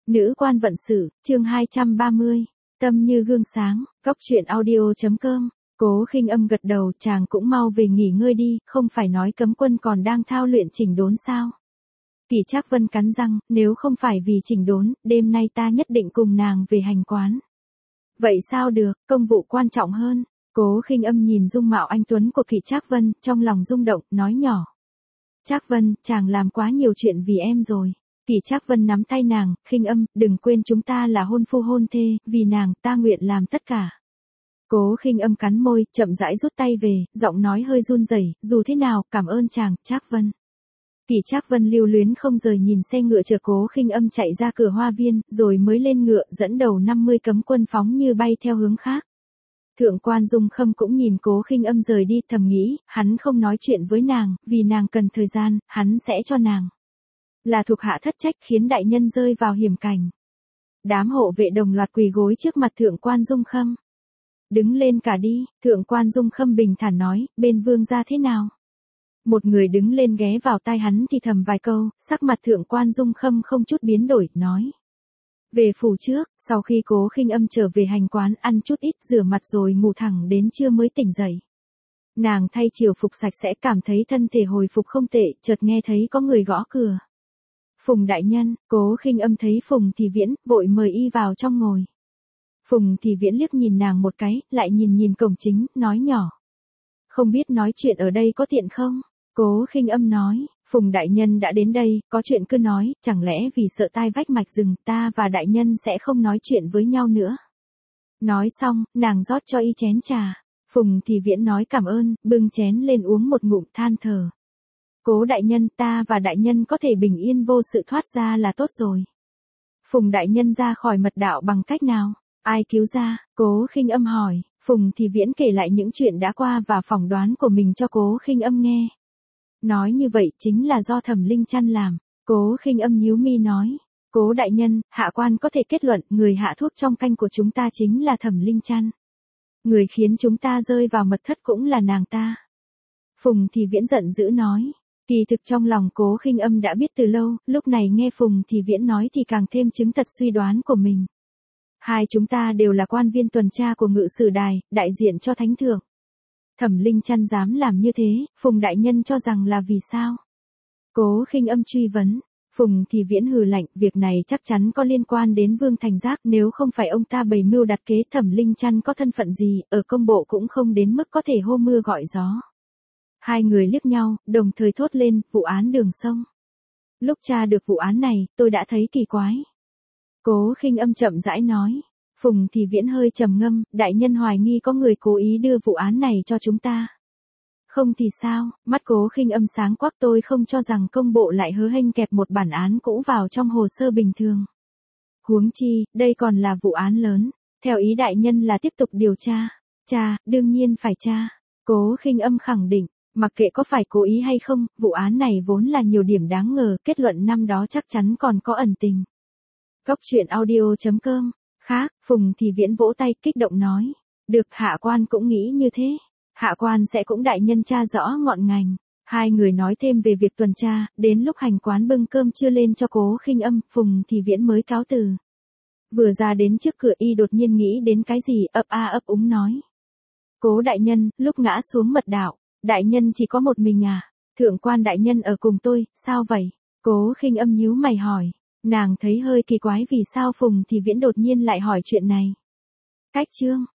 Nữ quan vận sự, chương 230, tâm như gương sáng, góc truyện audio.com. Cố Khinh Âm gật đầu, chàng cũng mau về nghỉ ngơi đi, không phải nói cấm quân còn đang thao luyện chỉnh đốn sao? Kỷ Trác Vân cắn răng, nếu không phải vì chỉnh đốn, đêm nay ta nhất định cùng nàng về hành quán. Vậy sao được, công vụ quan trọng hơn. Cố Khinh Âm nhìn dung mạo anh tuấn của Kỷ Trác Vân, trong lòng rung động, nói nhỏ. Trác Vân, chàng làm quá nhiều chuyện vì em rồi. Kỷ Trác Vân nắm tay nàng, Khinh Âm, đừng quên chúng ta là hôn phu hôn thê, vì nàng, ta nguyện làm tất cả. Cố Khinh Âm cắn môi, chậm rãi rút tay về, giọng nói hơi run rẩy, dù thế nào, cảm ơn chàng, Trác Vân. Kỷ Trác Vân lưu luyến không rời nhìn xe ngựa chở Cố Khinh Âm chạy ra cửa hoa viên, rồi mới lên ngựa, dẫn đầu 50 cấm quân phóng như bay theo hướng khác. Thượng quan Dung Khâm cũng nhìn Cố Khinh Âm rời đi, thầm nghĩ, hắn không nói chuyện với nàng, vì nàng cần thời gian, hắn sẽ cho nàng. Là thuộc hạ thất trách khiến đại nhân rơi vào hiểm cảnh. Đám hộ vệ đồng loạt quỳ gối trước mặt Thượng quan Dung Khâm. Đứng lên cả đi, Thượng quan Dung Khâm bình thản nói, bên vương gia thế nào? Một người đứng lên ghé vào tai hắn thì thầm vài câu, sắc mặt Thượng quan Dung Khâm không chút biến đổi, nói. Về phủ trước, sau khi Cố Khinh Âm trở về hành quán ăn chút ít rửa mặt rồi ngủ thẳng đến trưa mới tỉnh dậy. Nàng thay triều phục sạch sẽ cảm thấy thân thể hồi phục không tệ, chợt nghe thấy có người gõ cửa. Phùng đại nhân, Cố Khinh Âm thấy Phùng Thì Viễn, vội mời y vào trong ngồi. Phùng Thì Viễn liếc nhìn nàng một cái, lại nhìn cổng chính, nói nhỏ. Không biết nói chuyện ở đây có tiện không? Cố Khinh Âm nói, Phùng đại nhân đã đến đây, có chuyện cứ nói, chẳng lẽ vì sợ tai vách mạch rừng ta và đại nhân sẽ không nói chuyện với nhau nữa. Nói xong, nàng rót cho y chén trà. Phùng Thì Viễn nói cảm ơn, bưng chén lên uống một ngụm than thở. Cố đại nhân, ta và đại nhân có thể bình yên vô sự thoát ra là tốt rồi. Phùng đại nhân ra khỏi mật đạo bằng cách nào? Ai cứu ra? Cố Khinh Âm hỏi. Phùng Thì Viễn kể lại những chuyện đã qua và phỏng đoán của mình cho Cố Khinh Âm nghe. Nói như vậy chính là do Thẩm Linh Chân làm. Cố Khinh Âm nhíu mi nói. Cố đại nhân, hạ quan có thể kết luận người hạ thuốc trong canh của chúng ta chính là Thẩm Linh Chân. Người khiến chúng ta rơi vào mật thất cũng là nàng ta. Phùng Thì Viễn giận dữ nói. Kỳ thực trong lòng Cố Khinh Âm đã biết từ lâu, lúc này nghe Phùng Thì Viễn nói thì càng thêm chứng thật suy đoán của mình. Hai chúng ta đều là quan viên tuần tra của Ngự Sử Đài, đại diện cho Thánh Thượng. Thẩm Linh Chân dám làm như thế, Phùng đại nhân cho rằng là vì sao? Cố Khinh Âm truy vấn. Phùng Thì Viễn hừ lạnh, việc này chắc chắn có liên quan đến Vương Thành Giác, nếu không phải ông ta bày mưu đặt kế, Thẩm Linh Chân có thân phận gì, ở công bộ cũng không đến mức có thể hô mưa gọi gió. Hai người liếc nhau, đồng thời thốt lên, vụ án Đường Sông. Lúc tra được vụ án này, tôi đã thấy kỳ quái. Cố Khinh Âm chậm rãi nói. Phùng Thì Viễn hơi trầm ngâm, đại nhân hoài nghi có người cố ý đưa vụ án này cho chúng ta. Không thì sao, mắt Cố Khinh Âm sáng quắc, tôi không cho rằng công bộ lại hớ hênh kẹp một bản án cũ vào trong hồ sơ bình thường. Huống chi, đây còn là vụ án lớn, theo ý đại nhân là tiếp tục điều tra. Đương nhiên phải tra. Cố Khinh Âm khẳng định. Mặc kệ có phải cố ý hay không, vụ án này vốn là nhiều điểm đáng ngờ, kết luận năm đó chắc chắn còn có ẩn tình. Góc truyện audio.com. Khác, Phùng Thì Viễn vỗ tay kích động nói. Được, hạ quan cũng nghĩ như thế. Hạ quan sẽ cũng đại nhân tra rõ ngọn ngành. Hai người nói thêm về việc tuần tra, đến lúc hành quán bưng cơm trưa lên cho Cố Khinh Âm, Phùng Thì Viễn mới cáo từ. Vừa ra đến trước cửa y đột nhiên nghĩ đến cái gì, ấp úng nói. Cố đại nhân, lúc ngã xuống mật đạo. Đại nhân chỉ có một mình à? Thượng quan đại nhân ở cùng tôi, sao vậy? Cố Khinh Âm nhíu mày hỏi. Nàng thấy hơi kỳ quái vì sao Phùng Thì Viễn đột nhiên lại hỏi chuyện này. Cách chương.